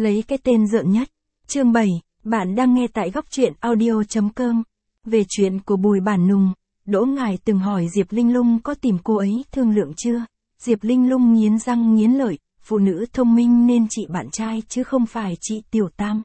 Lấy cái tên rợn nhất. Chương 7, bạn đang nghe tại góc truyện audio.com. Về chuyện của Bùi Bản Nùng, Đỗ Ngải từng hỏi Diệp Linh Lung có tìm cô ấy thương lượng chưa? Diệp Linh Lung nghiến răng nghiến lợi, phụ nữ thông minh nên chị bạn trai chứ không phải chị Tiểu Tam.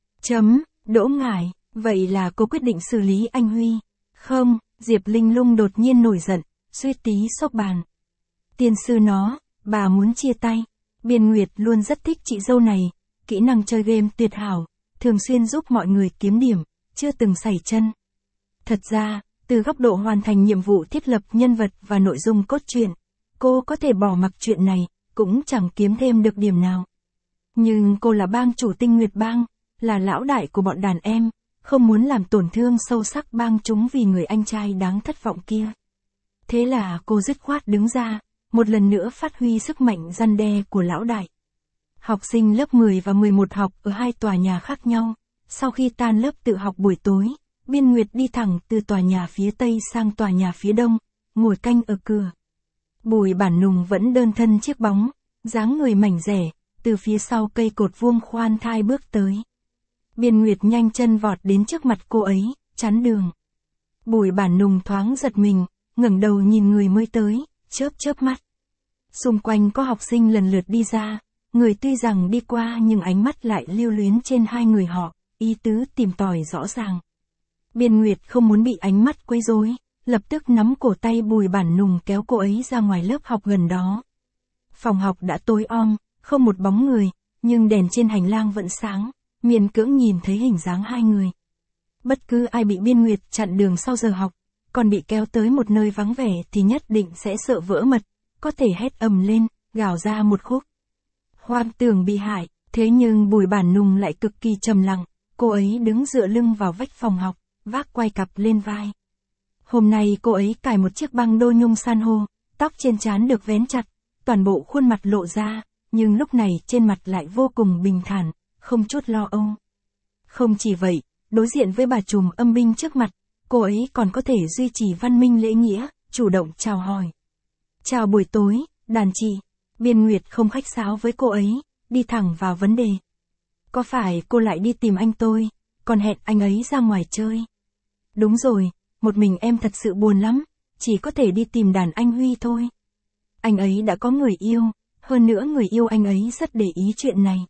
Đỗ Ngải, vậy là cô quyết định xử lý anh Huy? Không, Diệp Linh Lung đột nhiên nổi giận, suýt tí xốc bàn. Tiên sư nó, bà muốn chia tay. Biên Nguyệt luôn rất thích chị dâu này, kỹ năng chơi game tuyệt hảo, thường xuyên giúp mọi người kiếm điểm, chưa từng sảy chân. Thật ra, từ góc độ hoàn thành nhiệm vụ thiết lập nhân vật và nội dung cốt truyện, cô có thể bỏ mặc chuyện này, cũng chẳng kiếm thêm được điểm nào. Nhưng cô là bang chủ Tinh Nguyệt Bang, là lão đại của bọn đàn em, không muốn làm tổn thương sâu sắc bang chúng vì người anh trai đáng thất vọng kia. Thế là cô dứt khoát đứng ra, một lần nữa phát huy sức mạnh răn đe của lão đại. Học sinh lớp 10 và 11 học ở hai tòa nhà khác nhau. Sau khi tan lớp tự học buổi tối, Biên Nguyệt đi thẳng từ tòa nhà phía tây sang tòa nhà phía đông, ngồi canh ở cửa. Bùi Bản Nùng vẫn đơn thân chiếc bóng, dáng người mảnh dẻ, từ phía sau cây cột vuông khoan thai bước tới. Biên Nguyệt nhanh chân vọt đến trước mặt cô ấy, chắn đường. Bùi Bản Nùng thoáng giật mình, ngẩng đầu nhìn người mới tới, chớp mắt. Xung quanh có học sinh lần lượt đi ra, người tuy rằng đi qua nhưng ánh mắt lại lưu luyến trên hai người họ, ý tứ tìm tòi rõ ràng. Biên Nguyệt không muốn bị ánh mắt quấy rối, lập tức nắm cổ tay Bùi Bản Nùng kéo cô ấy ra ngoài lớp học gần đó. Phòng học đã tối om, không một bóng người, nhưng đèn trên hành lang vẫn sáng, miễn cưỡng nhìn thấy hình dáng hai người. Bất cứ ai bị Biên Nguyệt chặn đường sau giờ học, còn bị kéo tới một nơi vắng vẻ thì nhất định sẽ sợ vỡ mật, có thể hét ầm lên, gào ra một khúc. Hoang tưởng bị hại, thế nhưng Bùi Bản Nùng lại cực kỳ trầm lặng, cô ấy đứng dựa lưng vào vách phòng học, vác quai cặp lên vai. Hôm nay cô ấy cài một chiếc băng đô nhung san hô, tóc trên trán được vén chặt, toàn bộ khuôn mặt lộ ra, nhưng lúc này trên mặt lại vô cùng bình thản, không chút lo âu. Không chỉ vậy, đối diện với bà trùm âm binh trước mặt, cô ấy còn có thể duy trì văn minh lễ nghĩa, chủ động chào hỏi. Chào buổi tối, đàn chị. Biên Nguyệt không khách sáo với cô ấy, đi thẳng vào vấn đề. Có phải cô lại đi tìm anh tôi, còn hẹn anh ấy ra ngoài chơi? Đúng rồi, một mình em thật sự buồn lắm, chỉ có thể đi tìm đàn anh Huy thôi. Anh ấy đã có người yêu, hơn nữa người yêu anh ấy rất để ý chuyện này.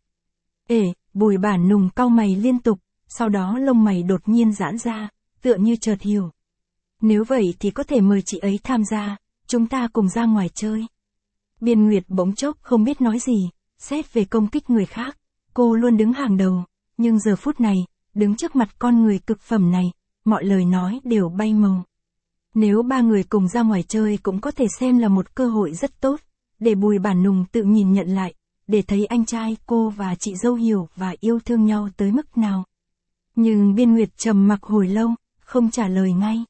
Bùi Bản Nùng cau mày liên tục, sau đó lông mày đột nhiên giãn ra, tựa như chợt hiểu. Nếu vậy thì có thể mời chị ấy tham gia, chúng ta cùng ra ngoài chơi. Biên Nguyệt bỗng chốc không biết nói gì, xét về công kích người khác, cô luôn đứng hàng đầu, nhưng giờ phút này, đứng trước mặt con người cực phẩm này, mọi lời nói đều bay màu. Nếu ba người cùng ra ngoài chơi cũng có thể xem là một cơ hội rất tốt, để Bùi Bản Nùng tự nhìn nhận lại, để thấy anh trai cô và chị dâu hiểu và yêu thương nhau tới mức nào. Nhưng Biên Nguyệt trầm mặc hồi lâu, không trả lời ngay.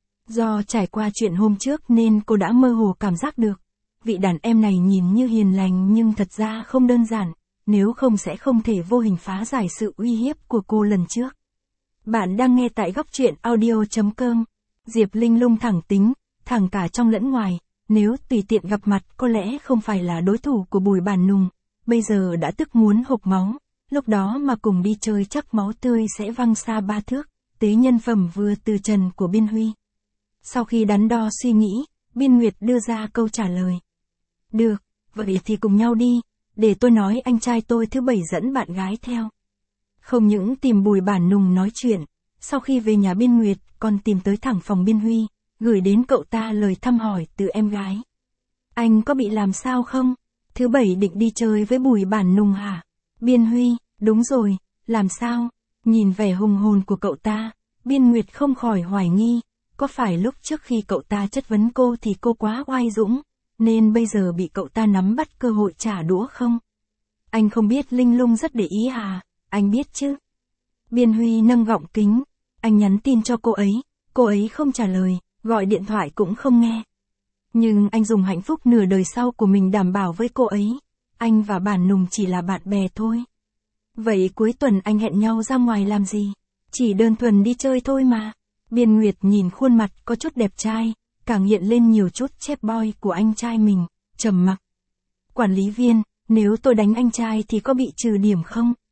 Do trải qua chuyện hôm trước nên cô đã mơ hồ cảm giác được, vị đàn em này nhìn như hiền lành nhưng thật ra không đơn giản, nếu không sẽ không thể vô hình phá giải sự uy hiếp của cô lần trước. Bạn đang nghe tại góc truyện audio.com. Diệp Linh Lung thẳng tính, thẳng cả trong lẫn ngoài, nếu tùy tiện gặp mặt có lẽ không phải là đối thủ của Bùi Bản Nùng, bây giờ đã tức muốn hộc máu, lúc đó mà cùng đi chơi chắc máu tươi sẽ văng xa 3 thước, tế nhân phẩm vừa từ trần của Biên Huy. Sau khi đắn đo suy nghĩ, Biên Nguyệt đưa ra câu trả lời. Được, vậy thì cùng nhau đi, để tôi nói anh trai tôi thứ 7 dẫn bạn gái theo. Không những tìm Bùi Bản Nùng nói chuyện, sau khi về nhà Biên Nguyệt còn tìm tới thẳng phòng Biên Huy, gửi đến cậu ta lời thăm hỏi từ em gái. Anh có bị làm sao không? Thứ 7 định đi chơi với Bùi Bản Nùng hả? Biên Huy, đúng rồi, làm sao? Nhìn vẻ hùng hồn của cậu ta, Biên Nguyệt không khỏi hoài nghi, có phải lúc trước khi cậu ta chất vấn cô thì cô quá oai dũng, nên bây giờ bị cậu ta nắm bắt cơ hội trả đũa không? Anh không biết Linh Lung rất để ý à? Anh biết chứ? Biên Huy nâng gọng kính, anh nhắn tin cho cô ấy không trả lời, gọi điện thoại cũng không nghe. Nhưng anh dùng hạnh phúc nửa đời sau của mình đảm bảo với cô ấy, anh và Bản Nùng chỉ là bạn bè thôi. Vậy cuối tuần anh hẹn nhau ra ngoài làm gì? Chỉ đơn thuần đi chơi thôi mà. Biên Nguyệt nhìn khuôn mặt có chút đẹp trai, càng hiện lên nhiều chút chép boy của anh trai mình, trầm mặc. Quản lý viên, nếu tôi đánh anh trai thì có bị trừ điểm không?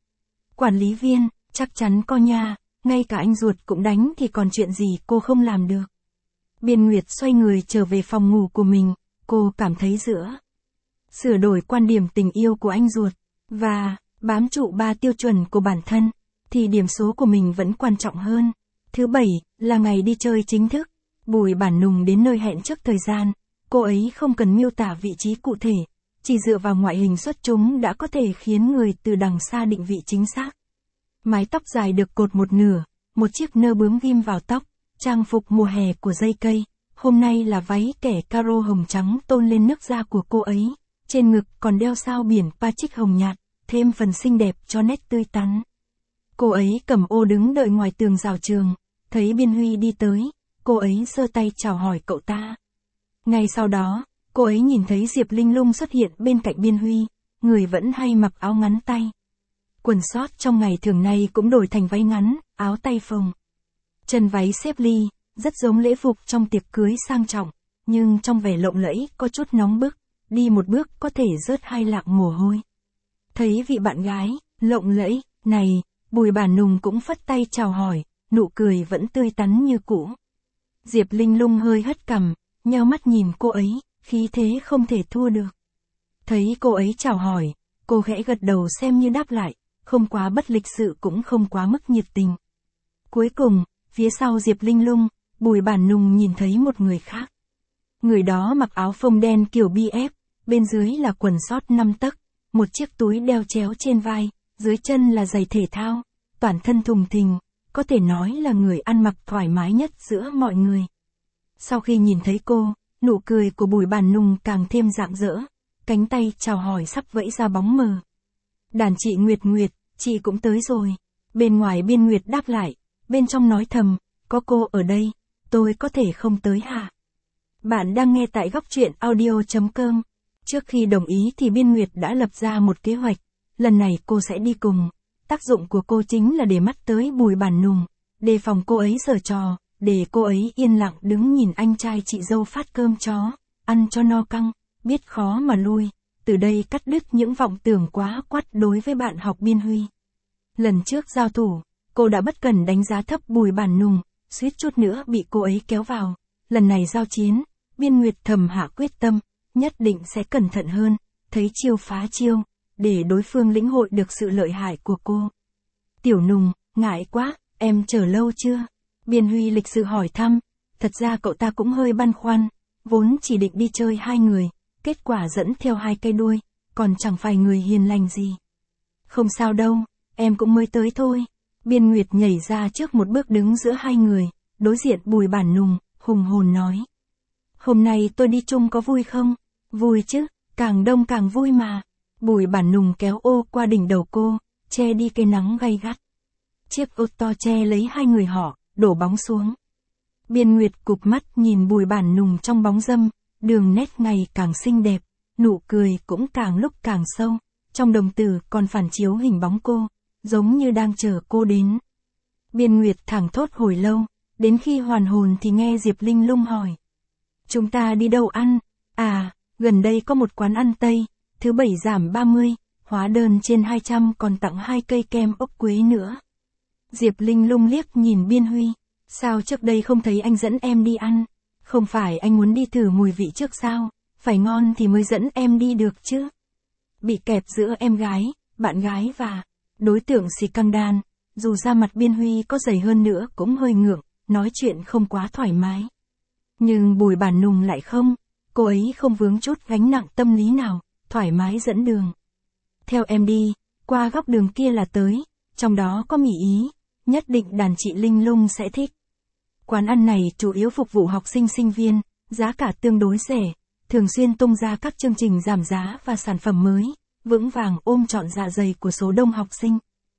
Quản lý viên, chắc chắn co nha, ngay cả anh ruột cũng đánh thì còn chuyện gì cô không làm được. Biên Nguyệt xoay người trở về phòng ngủ của mình, cô cảm thấy giữa sửa đổi quan điểm tình yêu của anh ruột, và bám trụ 3 tiêu chuẩn của bản thân, thì điểm số của mình vẫn quan trọng hơn. Thứ Bảy, là ngày đi chơi chính thức. Bùi Bản Nùng đến nơi hẹn trước thời gian, cô ấy không cần miêu tả vị trí cụ thể, chỉ dựa vào ngoại hình xuất chúng đã có thể khiến người từ đằng xa định vị chính xác. Mái tóc dài được cột một nửa, một chiếc nơ bướm ghim vào tóc, trang phục mùa hè của dây cây, hôm nay là váy kẻ caro hồng trắng tôn lên nước da của cô ấy, trên ngực còn đeo sao biển Patrick hồng nhạt, thêm phần xinh đẹp cho nét tươi tắn. Cô ấy cầm ô đứng đợi ngoài tường rào trường, thấy Biên Huy đi tới, cô ấy giơ tay chào hỏi cậu ta. Ngay sau đó, cô ấy nhìn thấy Diệp Linh Lung xuất hiện bên cạnh Biên Huy, người vẫn hay mặc áo ngắn tay. Quần sót trong ngày thường này cũng đổi thành váy ngắn, áo tay phồng. Chân váy xếp ly, rất giống lễ phục trong tiệc cưới sang trọng, nhưng trong vẻ lộng lẫy có chút nóng bức, đi một bước có thể rớt 2 lạng mồ hôi. Thấy vị bạn gái, lộng lẫy, này, Bùi Bản Nùng cũng phất tay chào hỏi, nụ cười vẫn tươi tắn như cũ. Diệp Linh Lung hơi hất cằm, nheo mắt nhìn cô ấy, khí thế không thể thua được. Thấy cô ấy chào hỏi, cô khẽ gật đầu xem như đáp lại, không quá bất lịch sự cũng không quá mức nhiệt tình. Cuối cùng, phía sau Diệp Linh Lung, Bùi Bản Nùng nhìn thấy một người khác. Người đó mặc áo phông đen kiểu BF, bên dưới là quần sót 5 tấc, một chiếc túi đeo chéo trên vai, dưới chân là giày thể thao, toàn thân thùng thình, có thể nói là người ăn mặc thoải mái nhất giữa mọi người. Sau khi nhìn thấy cô, nụ cười của Bùi Bản Nùng càng thêm rạng rỡ, cánh tay chào hỏi sắp vẫy ra bóng mờ. Đàn chị Nguyệt Nguyệt, chị cũng tới rồi. Bên ngoài Biên Nguyệt đáp lại, bên trong nói thầm, có cô ở đây, tôi có thể không tới hả? Bạn đang nghe tại góc truyện audio.com. Trước khi đồng ý thì Biên Nguyệt đã lập ra một kế hoạch, lần này cô sẽ đi cùng. Tác dụng của cô chính là để mắt tới Bùi Bản Nùng, đề phòng cô ấy giở trò, để cô ấy yên lặng đứng nhìn anh trai chị dâu phát cơm chó, ăn cho no căng, biết khó mà lui, từ đây cắt đứt những vọng tưởng quá quắt đối với bạn học Biên Huy. Lần trước giao thủ, cô đã bất cần đánh giá thấp Bùi Bản Nùng, suýt chút nữa bị cô ấy kéo vào. Lần này giao chiến, Biên Nguyệt thầm hạ quyết tâm, nhất định sẽ cẩn thận hơn, thấy chiêu phá chiêu, để đối phương lĩnh hội được sự lợi hại của cô. Tiểu Nùng, ngại quá, em chờ lâu chưa? Biên Huy lịch sự hỏi thăm, thật ra cậu ta cũng hơi băn khoăn, vốn chỉ định đi chơi 2 người, kết quả dẫn theo 2 cây đuôi, còn chẳng phải người hiền lành gì. Không sao đâu, em cũng mới tới thôi. Biên Nguyệt nhảy ra trước một bước đứng giữa 2 người, đối diện Bùi Bản Nùng, hùng hồn nói. Hôm nay tôi đi chung có vui không? Vui chứ, càng đông càng vui mà. Bùi Bản Nùng kéo ô qua đỉnh đầu cô, che đi cái nắng gay gắt. Chiếc ô to che lấy 2 người họ, đổ bóng xuống. Biên Nguyệt cụp mắt nhìn Bùi Bản Nùng trong bóng râm, đường nét ngày càng xinh đẹp, nụ cười cũng càng lúc càng sâu, trong đồng tử còn phản chiếu hình bóng cô, giống như đang chờ cô đến. Biên Nguyệt thảng thốt hồi lâu, đến khi hoàn hồn thì nghe Diệp Linh Lung hỏi. Chúng ta đi đâu ăn? À, gần đây có một quán ăn Tây, thứ Bảy giảm 30, hóa đơn trên 200 còn tặng 2 cây kem ốc quế nữa. Diệp Linh Lung liếc nhìn Biên Huy, sao trước đây không thấy anh dẫn em đi ăn? Không phải anh muốn đi thử mùi vị trước sao? Phải ngon thì mới dẫn em đi được chứ. Bị kẹp giữa em gái, bạn gái và đối tượng xì căng đan, dù da mặt Biên Huy có dày hơn nữa cũng hơi ngượng, nói chuyện không quá thoải mái. Nhưng Bùi Bản Nùng lại không, cô ấy không vướng chút gánh nặng tâm lý nào, thoải mái dẫn đường. Theo em đi, qua góc đường kia là tới, trong đó có mì Ý, nhất định đàn chị Linh Lung sẽ thích. Quán ăn này chủ yếu phục vụ học sinh sinh viên, giá cả tương đối rẻ, thường xuyên tung ra các chương trình giảm giá và sản phẩm mới, vững vàng ôm trọn dạ dày của số đông học sinh.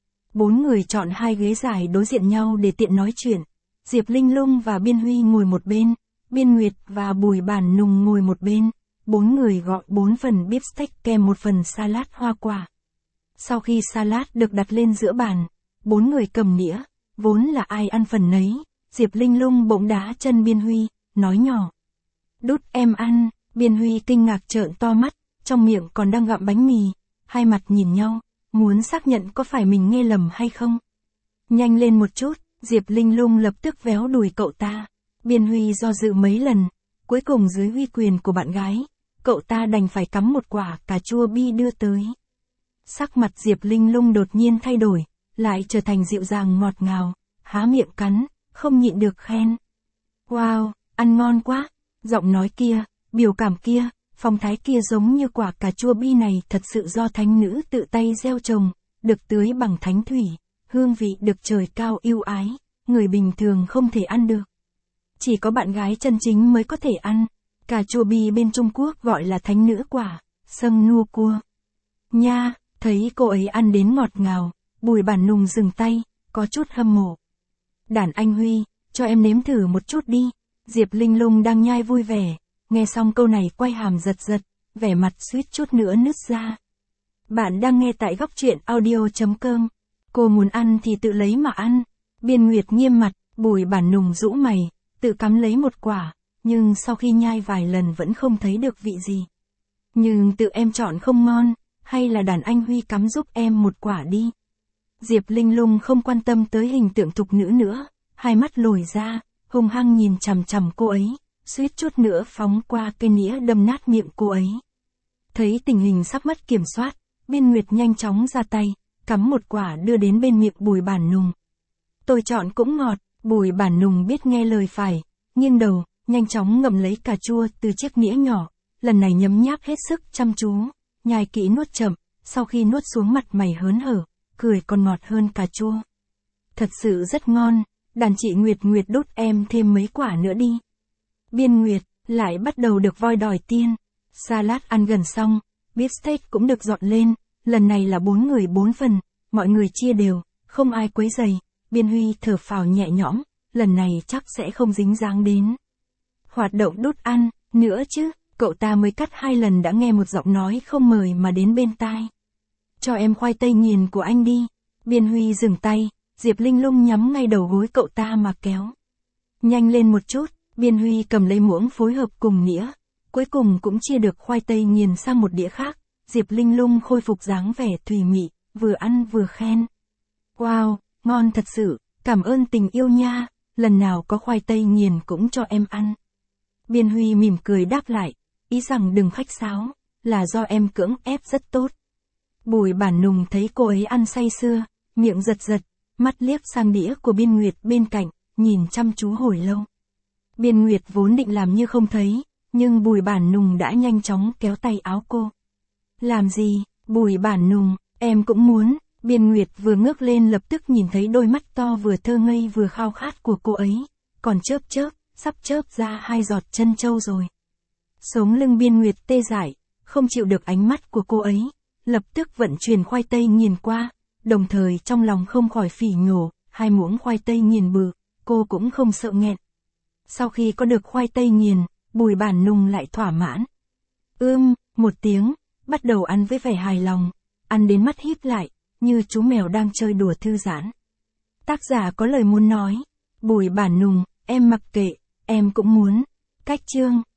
4 người chọn 2 ghế dài đối diện nhau để tiện nói chuyện. Diệp Linh Lung và Biên Huy ngồi một bên, Biên Nguyệt và Bùi Bản Nùng ngồi một bên. 4 người gọi 4 phần beef steak kèm 1 phần salad hoa quả. Sau khi salad được đặt lên giữa bàn, 4 người cầm nĩa, vốn là ai ăn phần nấy. Diệp Linh Lung bỗng đá chân Biên Huy, nói nhỏ. Đút em ăn. Biên Huy kinh ngạc trợn to mắt, trong miệng còn đang gặm bánh mì. Hai mặt nhìn nhau, muốn xác nhận có phải mình nghe lầm hay không. Nhanh lên một chút, Diệp Linh Lung lập tức véo đùi cậu ta. Biên Huy do dự mấy lần, cuối cùng dưới uy quyền của bạn gái, cậu ta đành phải cắm một quả cà chua bi đưa tới. Sắc mặt Diệp Linh Lung đột nhiên thay đổi, lại trở thành dịu dàng ngọt ngào, há miệng cắn, không nhịn được khen. Wow, ăn ngon quá, giọng nói kia, biểu cảm kia, phong thái kia giống như quả cà chua bi này thật sự do thánh nữ tự tay gieo trồng, được tưới bằng thánh thủy, hương vị được trời cao yêu ái, người bình thường không thể ăn được. Chỉ có bạn gái chân chính mới có thể ăn, cà chua bi bên Trung Quốc gọi là thánh nữ quả, sâng nua cua. Nha, thấy cô ấy ăn đến ngọt ngào, Bùi Bản Nùng dừng tay, có chút hâm mộ. Đàn anh Huy, cho em nếm thử một chút đi. Diệp Linh Lung đang nhai vui vẻ, nghe xong câu này quay hàm giật giật, vẻ mặt suýt chút nữa nứt ra. Bạn đang nghe tại góc truyện audio.com. Cô muốn ăn thì tự lấy mà ăn. Biên Nguyệt nghiêm mặt, Bùi Bản Nùng rũ mày, tự cắm lấy một quả, nhưng sau khi nhai vài lần vẫn không thấy được vị gì. Nhưng tự em chọn không ngon, hay là đàn anh Huy cắm giúp em một quả đi. Diệp Linh Lung không quan tâm tới hình tượng thục nữ nữa, hai mắt lồi ra, hung hăng nhìn chằm chằm cô ấy, suýt chút nữa phóng qua cây nĩa đâm nát miệng cô ấy. Thấy tình hình sắp mất kiểm soát, Biên Nguyệt nhanh chóng ra tay, cắm một quả đưa đến bên miệng Bùi Bản Nùng. Tôi chọn cũng ngọt, Bùi Bản Nùng biết nghe lời phải, nghiêng đầu, nhanh chóng ngậm lấy cà chua từ chiếc nĩa nhỏ, lần này nhấm nháp hết sức chăm chú, nhai kỹ nuốt chậm, sau khi nuốt xuống mặt mày hớn hở, cười còn ngọt hơn cà chua. Thật sự rất ngon, đàn chị Nguyệt Nguyệt đút em thêm mấy quả nữa đi. Biên Nguyệt, lại bắt đầu được voi đòi tiên. Salad ăn gần xong, beef steak cũng được dọn lên, lần này là 4 người 4 phần, mọi người chia đều, không ai quấy rầy. Biên Huy thở phào nhẹ nhõm, lần này chắc sẽ không dính dáng đến hoạt động đút ăn, nữa chứ, cậu ta mới cắt 2 lần đã nghe một giọng nói không mời mà đến bên tai. Cho em khoai tây nghiền của anh đi. Biên Huy dừng tay, Diệp Linh Lung nhắm ngay đầu gối cậu ta mà kéo. Nhanh lên một chút, Biên Huy cầm lấy muỗng phối hợp cùng nĩa, cuối cùng cũng chia được khoai tây nghiền sang một đĩa khác. Diệp Linh Lung khôi phục dáng vẻ thùy mị, vừa ăn vừa khen. Wow, ngon thật sự, cảm ơn tình yêu nha, lần nào có khoai tây nghiền cũng cho em ăn. Biên Huy mỉm cười đáp lại, ý rằng đừng khách sáo, là do em cưỡng ép rất tốt. Bùi Bản Nùng thấy cô ấy ăn say sưa, miệng giật giật, mắt liếc sang đĩa của Biên Nguyệt bên cạnh, nhìn chăm chú hồi lâu. Biên Nguyệt vốn định làm như không thấy, nhưng Bùi Bản Nùng đã nhanh chóng kéo tay áo cô. Làm gì, Bùi Bản Nùng, em cũng muốn. Biên Nguyệt vừa ngước lên lập tức nhìn thấy đôi mắt to vừa thơ ngây vừa khao khát của cô ấy, còn chớp chớp, sắp chớp ra 2 giọt chân châu rồi. Sống lưng Biên Nguyệt tê dại, không chịu được ánh mắt của cô ấy, lập tức vận chuyển khoai tây nghiền qua, đồng thời trong lòng không khỏi phỉ nhổ, 2 muỗng khoai tây nghiền bự, cô cũng không sợ nghẹn. Sau khi có được khoai tây nghiền, Bùi Bản Nùng lại thỏa mãn. Một tiếng, bắt đầu ăn với vẻ hài lòng, ăn đến mắt híp lại, như chú mèo đang chơi đùa thư giãn. Tác giả có lời muốn nói, Bùi Bản Nùng, em mặc kệ, em cũng muốn. Cách chương